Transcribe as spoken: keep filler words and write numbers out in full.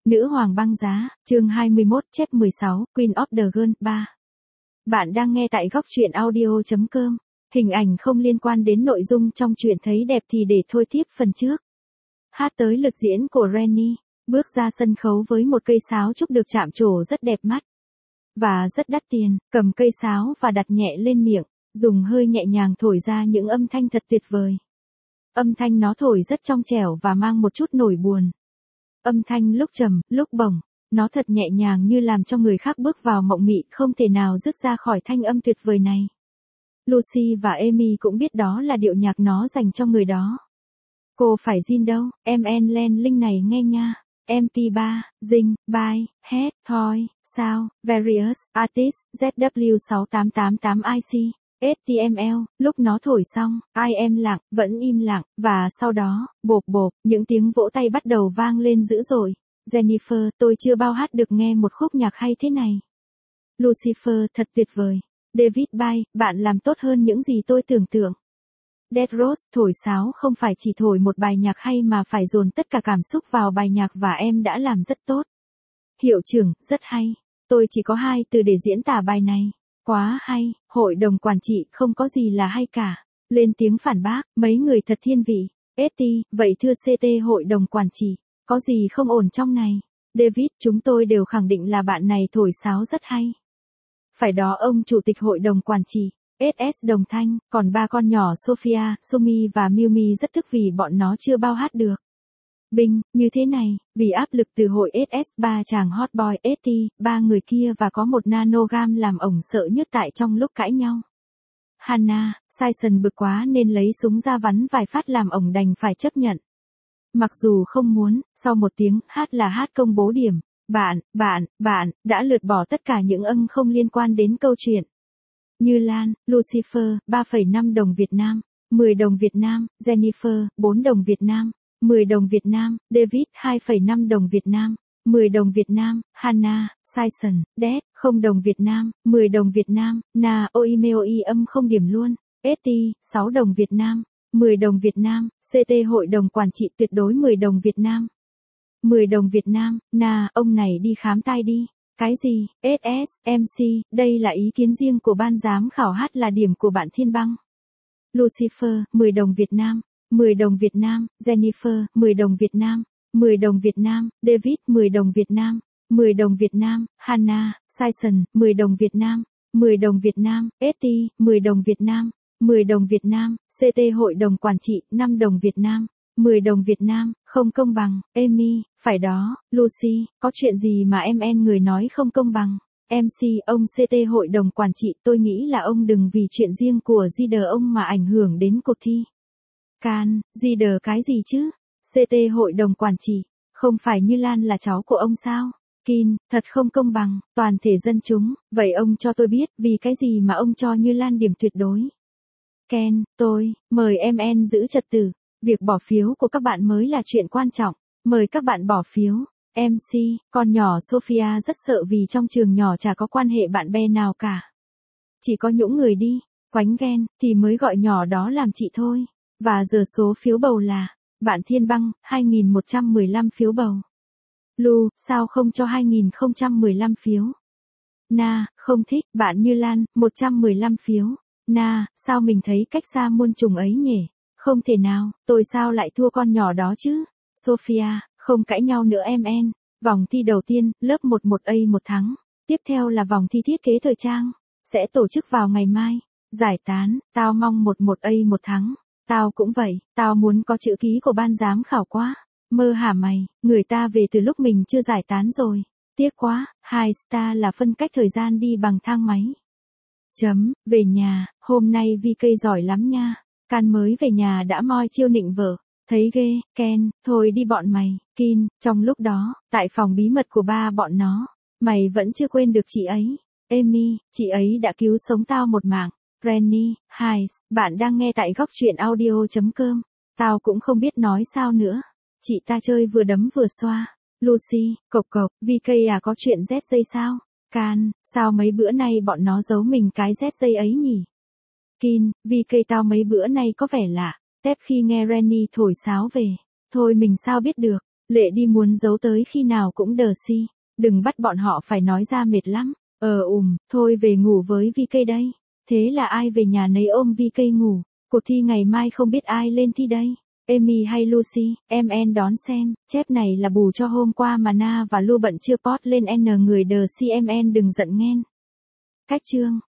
Nữ hoàng băng giá, chương hai mươi mốt, chép mười sáu, Queen of the Girl, ba. Bạn đang nghe tại góc truyện audio chấm com. Hình ảnh không liên quan đến nội dung trong truyện thấy đẹp thì để thôi tiếp phần trước. Hát tới lượt diễn của Rennie, bước ra sân khấu với một cây sáo trúc được chạm trổ rất đẹp mắt. Và rất đắt tiền, cầm cây sáo và đặt nhẹ lên miệng, dùng hơi nhẹ nhàng thổi ra những âm thanh thật tuyệt vời. Âm thanh nó thổi rất trong trẻo và mang một chút nổi buồn. Âm thanh lúc trầm, lúc bổng, nó thật nhẹ nhàng như làm cho người khác bước vào mộng mị không thể nào dứt ra khỏi thanh âm tuyệt vời này. Lucy và Amy cũng biết đó là điệu nhạc nó dành cho người đó. Cô phải zin đâu, em en len link này nghe nha. em pê ba, Zing, Buy, Head, Toy, Sound, Various, Artists, Z W sáu tám tám tám I C, H T M L, lúc nó thổi xong, ai em lặng, vẫn im lặng, và sau đó, bộp bộp, những tiếng vỗ tay bắt đầu vang lên dữ dội. Jennifer, tôi chưa bao hát được nghe một khúc nhạc hay thế này. Lucifer, thật tuyệt vời. David Bay, bạn làm tốt hơn những gì tôi tưởng tượng. Dead Rose, thổi sáo không phải chỉ thổi một bài nhạc hay mà phải dồn tất cả cảm xúc vào bài nhạc và em đã làm rất tốt. Hiệu trưởng, rất hay. Tôi chỉ có hai từ để diễn tả bài này. Quá hay, hội đồng quản trị không có gì là hay cả. Lên tiếng phản bác, mấy người thật thiên vị. ét tê, vậy thưa xê tê hội đồng quản trị, có gì không ổn trong này? David, chúng tôi đều khẳng định là bạn này thổi sáo rất hay. Phải đó ông chủ tịch hội đồng quản trị. ét ét đồng thanh, còn ba con nhỏ Sophia, Somi và Mimi rất tức vì bọn nó chưa bao hát được. Binh, như thế này, vì áp lực từ hội ét ét ba chàng hot boy ét tê, ba người kia và có một nanogam làm ổng sợ nhức tại trong lúc cãi nhau. Hannah, Sison bực quá nên lấy súng ra bắn vài phát làm ổng đành phải chấp nhận. Mặc dù không muốn, sau một tiếng hát là hát công bố điểm, bạn, bạn, bạn, đã lượt bỏ tất cả những ân không liên quan đến câu chuyện. Như Lan, Lucifer, ba phẩy năm đồng Việt Nam, mười đồng Việt Nam, Jennifer, bốn đồng Việt Nam, mười đồng Việt Nam, David, hai phẩy năm đồng Việt Nam, mười đồng Việt Nam, Hannah, Sison, Dead, không đồng Việt Nam, mười đồng Việt Nam, Na, Oimeoi âm không điểm luôn, ét tê, sáu đồng Việt Nam, mười đồng Việt Nam, xê tê hội đồng quản trị tuyệt đối mười đồng Việt Nam. mười đồng Việt Nam, Na, ông này đi khám tai đi. Cái gì, ét ét, em xê, đây là ý kiến riêng của ban giám khảo hát là điểm của bạn Thiên Băng. Lucifer, mười đồng Việt Nam, mười đồng Việt Nam, Jennifer, mười đồng Việt Nam, mười đồng Việt Nam, David, mười đồng Việt Nam, mười đồng Việt Nam, Hannah, Sison, mười đồng Việt Nam, mười đồng Việt Nam, ét tê, mười đồng Việt Nam, mười đồng Việt Nam, xê tê hội đồng quản trị, năm đồng Việt Nam. mười đồng Việt Nam, không công bằng. Amy, phải đó, Lucy, có chuyện gì mà em en người nói không công bằng? em xê, ông xê tê hội đồng quản trị, tôi nghĩ là ông đừng vì chuyện riêng của Zider ông mà ảnh hưởng đến cuộc thi. Can, Zider cái gì chứ? xê tê hội đồng quản trị, không phải Như Lan là cháu của ông sao? Kin, thật không công bằng, toàn thể dân chúng, vậy ông cho tôi biết vì cái gì mà ông cho Như Lan điểm tuyệt đối. Ken, tôi, mời em en giữ trật tự. Việc bỏ phiếu của các bạn mới là chuyện quan trọng. Mời các bạn bỏ phiếu. em xê, con nhỏ Sophia rất sợ vì trong trường nhỏ chả có quan hệ bạn bè nào cả. Chỉ có những người đi, quánh ghen, thì mới gọi nhỏ đó làm chị thôi. Và giờ số phiếu bầu là, bạn Thiên Băng, hai nghìn một trăm mười lăm phiếu bầu. Lu, sao không cho hai nghìn không trăm mười lăm phiếu? Na, không thích, bạn Như Lan, một trăm mười lăm phiếu. Na, sao mình thấy cách xa muôn trùng ấy nhỉ? Không thể nào, tôi sao lại thua con nhỏ đó chứ? Sophia, không cãi nhau nữa em en. Vòng thi đầu tiên, lớp một một A một thắng. Tiếp theo là vòng thi thiết kế thời trang. Sẽ tổ chức vào ngày mai. Giải tán, tao mong một một A một thắng. Tao cũng vậy, tao muốn có chữ ký của ban giám khảo quá. Mơ hả mày, người ta về từ lúc mình chưa giải tán rồi. Tiếc quá, hai star là phân cách thời gian đi bằng thang máy. Chấm, về nhà, hôm nay vê ca giỏi lắm nha. Can mới về nhà đã moi chiêu nịnh vợ. Thấy ghê, Ken, thôi đi bọn mày. Kin, trong lúc đó, tại phòng bí mật của ba bọn nó, mày vẫn chưa quên được chị ấy. Amy, chị ấy đã cứu sống tao một mạng. Rennie, Hayes, bạn đang nghe tại góc truyện audio chấm com. Tao cũng không biết nói sao nữa. Chị ta chơi vừa đấm vừa xoa. Lucy, cộc cộc, vê ca à có chuyện Z dây sao? Can, sao mấy bữa nay bọn nó giấu mình cái Z dây ấy nhỉ? Kin, vì cây tao mấy bữa nay có vẻ lạ, tép khi nghe Rennie thổi sáo về. Thôi mình sao biết được, Lệ đi muốn giấu tới khi nào cũng đờ si. Đừng bắt bọn họ phải nói ra mệt lắm. Ờ ùm, thôi về ngủ với vi cây đây. Thế là ai về nhà nấy ôm vi cây ngủ. Cuộc thi ngày mai không biết ai lên thi đây. Amy hay Lucy, em en đón xem. Chép này là bù cho hôm qua mà Na và Lu bận chưa post lên N người đờ si em en đừng giận nghen. Cách chương